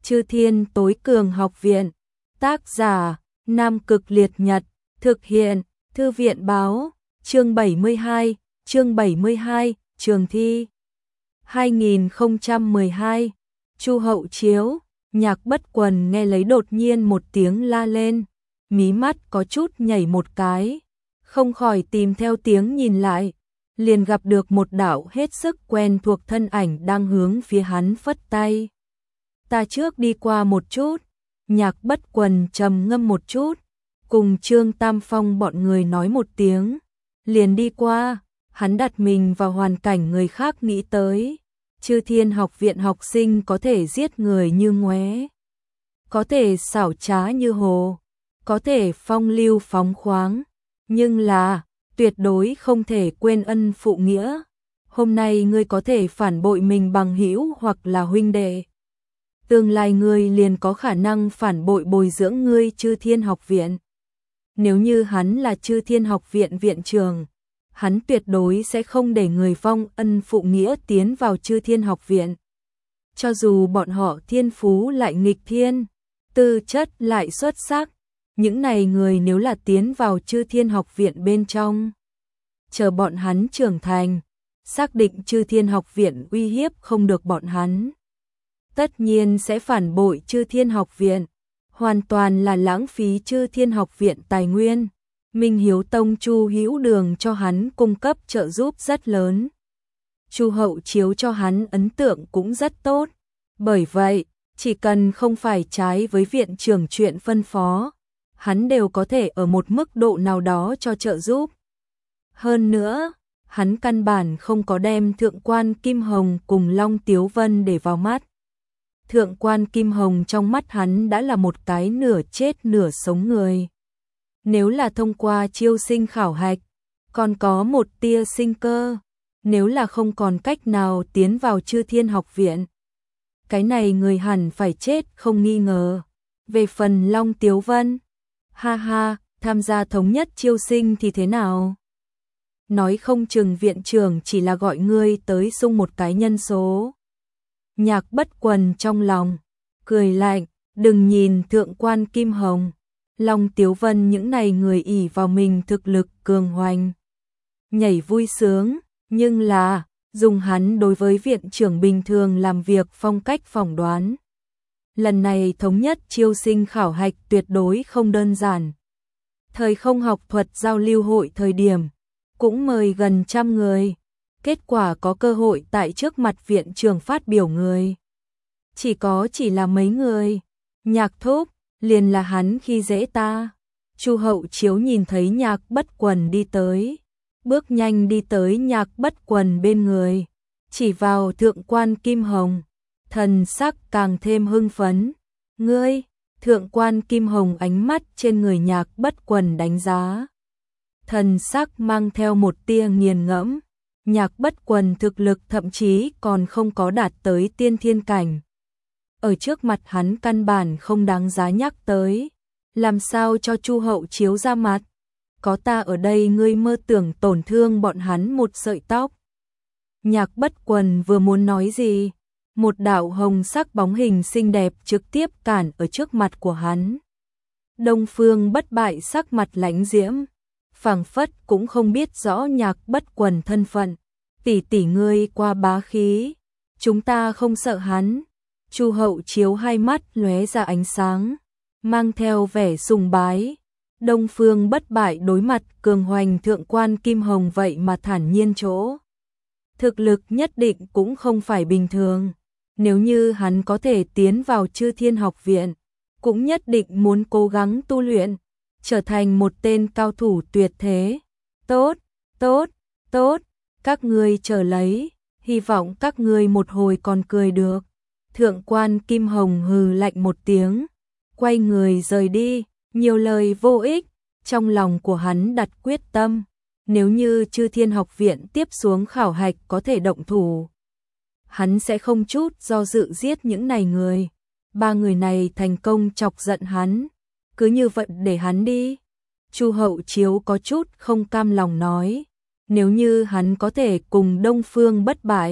Chư Thiên Tối Cường Học Viện. Tác giả: Nam Cực Liệt Nhật. Thực hiện: Thư viện báo. Chương 72, Trường thi. 2012. Chu Hậu Chiếu. Nhạc Bất Quần nghe lấy đột nhiên một tiếng la lên, mí mắt có chút nhảy một cái, không khỏi tìm theo tiếng nhìn lại, liền gặp được một đạo hết sức quen thuộc thân ảnh đang hướng phía hắn phất tay. Ta trước đi qua một chút. Nhạc Bất Quần trầm ngâm một chút, cùng Trương Tam Phong bọn người nói một tiếng, liền đi qua. Hắn đặt mình vào hoàn cảnh người khác nghĩ tới. Chư Thiên Học Viện học sinh có thể giết người như ngoé, có thể xảo trá như hồ, có thể phong lưu phóng khoáng, nhưng là tuyệt đối không thể quên ân phụ nghĩa. Hôm nay ngươi có thể phản bội mình bằng hữu hoặc là huynh đệ, tương lai ngươi liền có khả năng phản bội bồi dưỡng ngươi Chư Thiên Học Viện. Nếu như hắn là Chư Thiên Học Viện viện trưởng, hắn tuyệt đối sẽ không để người vong ân phụ nghĩa tiến vào Chư Thiên Học Viện. Cho dù bọn họ thiên phú lại nghịch thiên, tư chất lại xuất sắc, những này người nếu là tiến vào Chư Thiên Học Viện bên trong, chờ bọn hắn trưởng thành, xác định Chư Thiên Học Viện uy hiếp không được bọn hắn, tất nhiên sẽ phản bội Chư Thiên Học Viện, hoàn toàn là lãng phí Chư Thiên Học Viện tài nguyên. Minh Hiếu Tông Chu Hữu Đường cho hắn cung cấp trợ giúp rất lớn. Chu Hậu Chiếu cho hắn ấn tượng cũng rất tốt. Bởi vậy, chỉ cần không phải trái với viện trưởng chuyện phân phó, hắn đều có thể ở một mức độ nào đó cho trợ giúp. Hơn nữa, hắn căn bản không có đem Thượng quan Kim Hồng cùng Long Tiếu Vân để vào mắt. Thượng quan Kim Hồng trong mắt hắn đã là một cái nửa chết nửa sống người. Nếu là thông qua chiêu sinh khảo hạch, còn có một tia sinh cơ. Nếu là không còn cách nào tiến vào Chư Thiên Học Viện, cái này người hẳn phải chết không nghi ngờ. Về phần Long Tiếu Vân, ha ha, tham gia thống nhất chiêu sinh thì thế nào? Nói không chừng viện trưởng chỉ là gọi ngươi tới xung một cái nhân số. Nhạc Bất Quần trong lòng cười lạnh, đừng nhìn Thượng quan Kim Hồng, Long Tiếu Vân những này người ỷ vào mình thực lực cường hoành, nhảy vui sướng, nhưng là dùng hắn đối với viện trưởng bình thường làm việc phong cách phỏng đoán. Lần này thống nhất chiêu sinh khảo hạch tuyệt đối không đơn giản. Thời không học thuật giao lưu hội thời điểm, cũng mời gần 100 người. Kết quả có cơ hội tại trước mặt viện trưởng phát biểu người, chỉ là mấy người. Nhạc Thúc, liền là hắn khi dễ ta. Chu Hậu Chiếu nhìn thấy Nhạc Bất Quần đi tới, bước nhanh đi tới Nhạc Bất Quần bên người, chỉ vào Thượng quan Kim Hồng, thần sắc càng thêm hưng phấn. Ngươi? Thượng quan Kim Hồng ánh mắt trên người Nhạc Bất Quần đánh giá, thần sắc mang theo một tia nghiền ngẫm. Nhạc Bất Quần thực lực thậm chí còn không có đạt tới tiên thiên cảnh. Ở trước mặt hắn căn bản không đáng giá nhắc tới. Làm sao cho Chu Hậu Chiếu ra mặt? Có ta ở đây ngươi mơ tưởng tổn thương bọn hắn một sợi tóc. Nhạc Bất Quần vừa muốn nói gì, một đạo hồng sắc bóng hình xinh đẹp trực tiếp cản ở trước mặt của hắn. Đông Phương Bất Bại sắc mặt lãnh diễm, phảng phất cũng không biết rõ Nhạc Bất Quần thân phận. Tỷ tỷ ngươi qua bá khí, chúng ta không sợ hắn. Chu Hậu Chiếu hai mắt lóe ra ánh sáng, mang theo vẻ sùng bái. Đông Phương Bất Bại đối mặt cường hoành Thượng quan Kim Hồng vậy mà thản nhiên chỗ. Thực lực nhất định cũng không phải bình thường. Nếu như hắn có thể tiến vào Chư Thiên Học Viện, cũng nhất định muốn cố gắng tu luyện, trở thành một tên cao thủ tuyệt thế. Tốt, tốt, tốt, các ngươi chờ lấy, hy vọng các ngươi một hồi còn cười được. Thượng quan Kim Hồng hừ lạnh một tiếng, quay người rời đi, nhiều lời vô ích. Trong lòng của hắn đặt quyết tâm, nếu như Chư Thiên Học Viện tiếp xuống khảo hạch có thể động thủ, hắn sẽ không chút do dự giết những này người. Ba người này thành công chọc giận hắn, cứ như vậy để hắn đi. Chu Hậu Chiếu có chút không cam lòng nói, nếu như hắn có thể cùng Đông Phương Bất Bại,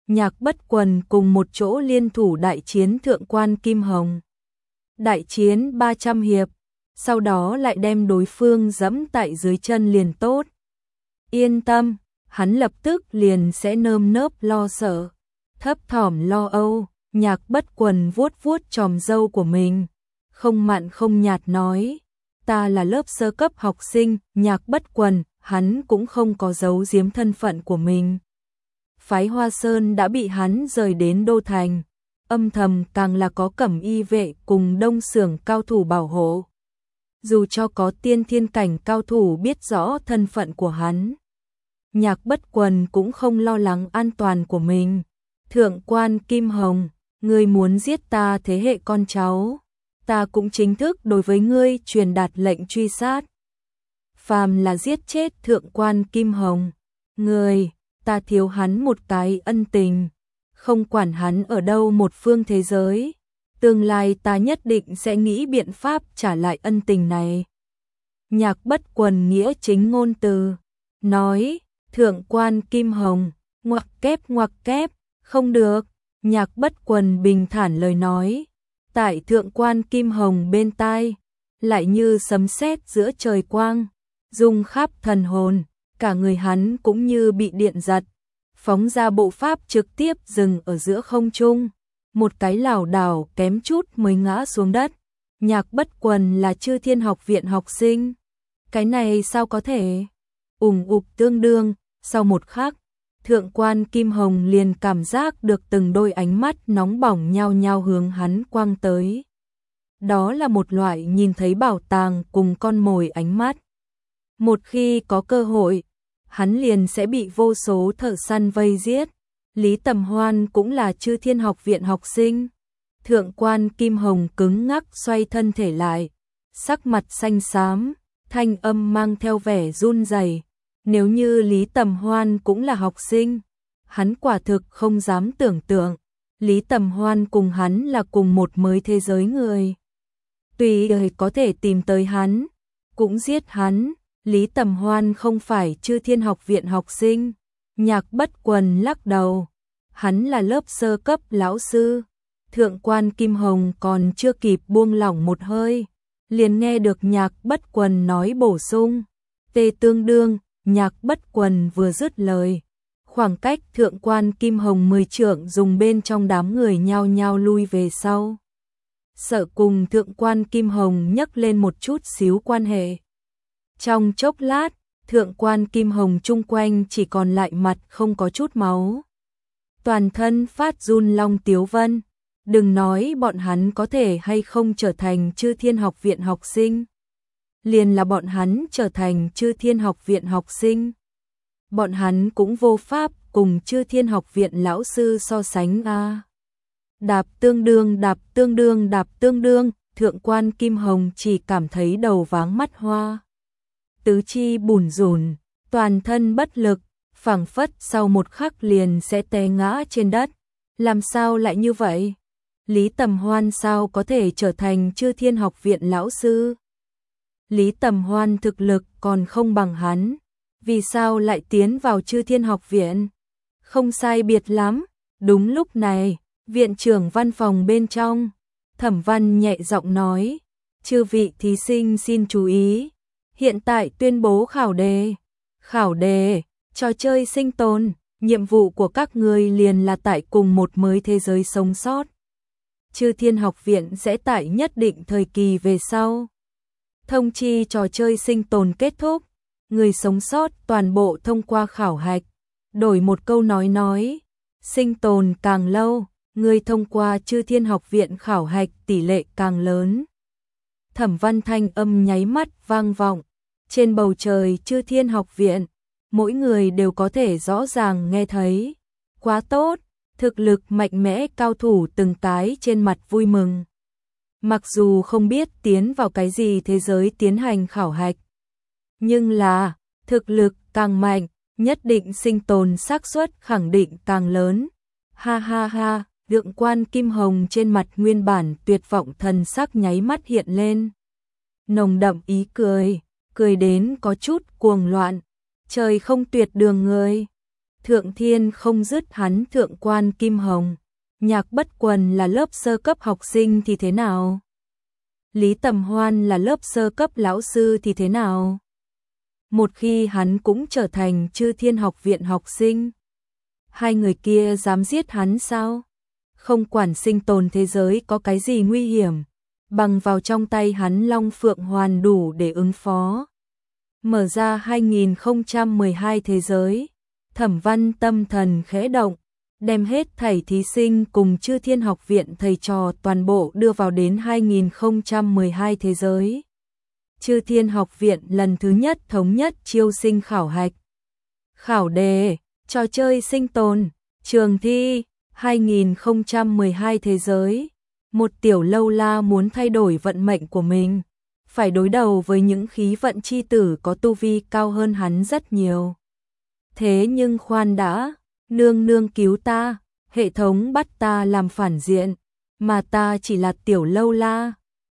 Nhạc Bất Quần cùng một chỗ liên thủ đại chiến thượng quan Kim Hồng. Đại chiến 300 hiệp, sau đó lại đem đối phương giẫm tại dưới chân liền tốt. Yên tâm, hắn lập tức liền sẽ nơm nớp lo sợ, thấp thỏm lo âu. Nhạc Bất Quần vuốt vuốt chòm râu của mình, không mặn không nhạt nói, ta là lớp sơ cấp học sinh. Nhạc Bất Quần, hắn cũng không có giấu giếm thân phận của mình. Phái Hoa Sơn đã bị hắn rời đến Đô Thành, âm thầm càng là có Cẩm Y vệ cùng đông xưởng cao thủ bảo hộ. Dù cho có tiên thiên cảnh cao thủ biết rõ thân phận của hắn, Nhạc Bất Quần cũng không lo lắng an toàn của mình. Thượng quan Kim Hồng, ngươi muốn giết ta thế hệ con cháu, ta cũng chính thức đối với ngươi truyền đạt lệnh truy sát. Phàm là giết chết thượng quan Kim Hồng, ngươi, ta thiếu hắn một cái ân tình, không quản hắn ở đâu một phương thế giới, tương lai ta nhất định sẽ nghĩ biện pháp trả lại ân tình này. Nhạc Bất Quần nghĩa chính ngôn từ, nói, thượng quan Kim Hồng, ngoặc kép, không được. Nhạc Bất Quần bình thản lời nói, tại thượng quan Kim Hồng bên tai, lại như sấm sét giữa trời quang, rung khắp thần hồn, cả người hắn cũng như bị điện giật, phóng ra bộ pháp trực tiếp dừng ở giữa không trung, một cái lảo đảo kém chút mới ngã xuống đất. Nhạc Bất Quần là Chư Thiên Học viện học sinh, cái này sao có thể? Ùng ục tương đương, sau một khắc, thượng quan Kim Hồng liền cảm giác được từng đôi ánh mắt nóng bỏng nhao nhao hướng hắn quang tới. Đó là một loại nhìn thấy bảo tàng cùng con mồi ánh mắt. Một khi có cơ hội, hắn liền sẽ bị vô số thợ săn vây giết. Lý Tầm Hoan cũng là Chư Thiên Học viện học sinh. Thượng quan Kim Hồng cứng ngắc xoay thân thể lại, sắc mặt xanh xám, thanh âm mang theo vẻ run rẩy. Nếu như Lý Tầm Hoan cũng là học sinh, hắn quả thực không dám tưởng tượng, Lý Tầm Hoan cùng hắn là cùng một mới thế giới người. Tùy người có thể tìm tới hắn, cũng giết hắn. Lý Tầm Hoan không phải Chư Thiên Học viện học sinh. Nhạc Bất Quần lắc đầu, hắn là lớp sơ cấp lão sư. Thượng quan Kim Hồng còn chưa kịp buông lỏng một hơi, liền nghe được Nhạc Bất Quần nói bổ sung, tê tương đương. Nhạc Bất Quần vừa dứt lời, khoảng cách thượng quan Kim Hồng 10 trượng dùng bên trong đám người nhao nhao lui về sau. Sợ cùng thượng quan Kim Hồng nhắc lên một chút xíu quan hệ. Trong chốc lát, thượng quan Kim Hồng chung quanh chỉ còn lại mặt không có chút máu. Toàn thân phát run long tiếu vân, đừng nói bọn hắn có thể hay không trở thành Chư Thiên Học viện học sinh. Liền là bọn hắn trở thành Chư Thiên Học viện học sinh, bọn hắn cũng vô pháp cùng Chư Thiên Học viện lão sư so sánh a. Đạp tương đương, thượng quan Kim Hồng chỉ cảm thấy đầu váng mắt hoa, tứ chi bủn rủn, toàn thân bất lực, phảng phất sau một khắc liền sẽ té ngã trên đất. Làm sao lại như vậy? Lý Tầm Hoan sao có thể trở thành Chư Thiên Học viện lão sư? Lý Tầm Hoan thực lực còn không bằng hắn, vì sao lại tiến vào Chư Thiên Học viện? Không sai biệt lắm. Đúng lúc này, viện trưởng văn phòng bên trong, Thẩm Văn nhẹ giọng nói, chư vị thí sinh xin chú ý, hiện tại tuyên bố khảo đề, trò chơi sinh tồn, nhiệm vụ của các người liền là tại cùng một mới thế giới sống sót. Chư Thiên Học viện sẽ tại nhất định thời kỳ về sau thông chi trò chơi sinh tồn kết thúc, người sống sót toàn bộ thông qua khảo hạch. Đổi một câu nói, sinh tồn càng lâu, người thông qua Chư Thiên Học viện khảo hạch tỷ lệ càng lớn. Thẩm Văn thanh âm nháy mắt vang vọng, trên bầu trời Chư Thiên Học viện, mỗi người đều có thể rõ ràng nghe thấy. Quá tốt, thực lực mạnh mẽ cao thủ từng cái trên mặt vui mừng. Mặc dù không biết tiến vào cái gì thế giới tiến hành khảo hạch, nhưng là thực lực càng mạnh, nhất định sinh tồn xác suất khẳng định càng lớn. Ha ha ha, thượng quan Kim Hồng trên mặt nguyên bản tuyệt vọng thần sắc nháy mắt hiện lên. Nồng đậm ý cười, cười đến có chút cuồng loạn. Trời không tuyệt đường người. Thượng Thiên không dứt hắn thượng quan Kim Hồng. Nhạc Bất Quần là lớp sơ cấp học sinh thì thế nào? Lý Tầm Hoan là lớp sơ cấp lão sư thì thế nào? Một khi hắn cũng trở thành Chư Thiên học viện học sinh, hai người kia dám giết hắn sao? Không quản sinh tồn thế giới có cái gì nguy hiểm, bằng vào trong tay hắn Long Phượng Hoàn đủ để ứng phó. Mở ra 2012 thế giới, Thẩm Văn tâm thần khẽ động, đem hết thảy thí sinh cùng Chư Thiên học viện thầy trò toàn bộ đưa vào đến 2012 thế giới. Chư Thiên học viện lần thứ nhất thống nhất chiêu sinh khảo hạch. Khảo đề, trò chơi sinh tồn, trường thi, 2012 thế giới. Một tiểu lâu la muốn thay đổi vận mệnh của mình, phải đối đầu với những khí vận chi tử có tu vi cao hơn hắn rất nhiều. Thế nhưng khoan đã, nương nương cứu ta, hệ thống bắt ta làm phản diện, mà ta chỉ là tiểu lâu la.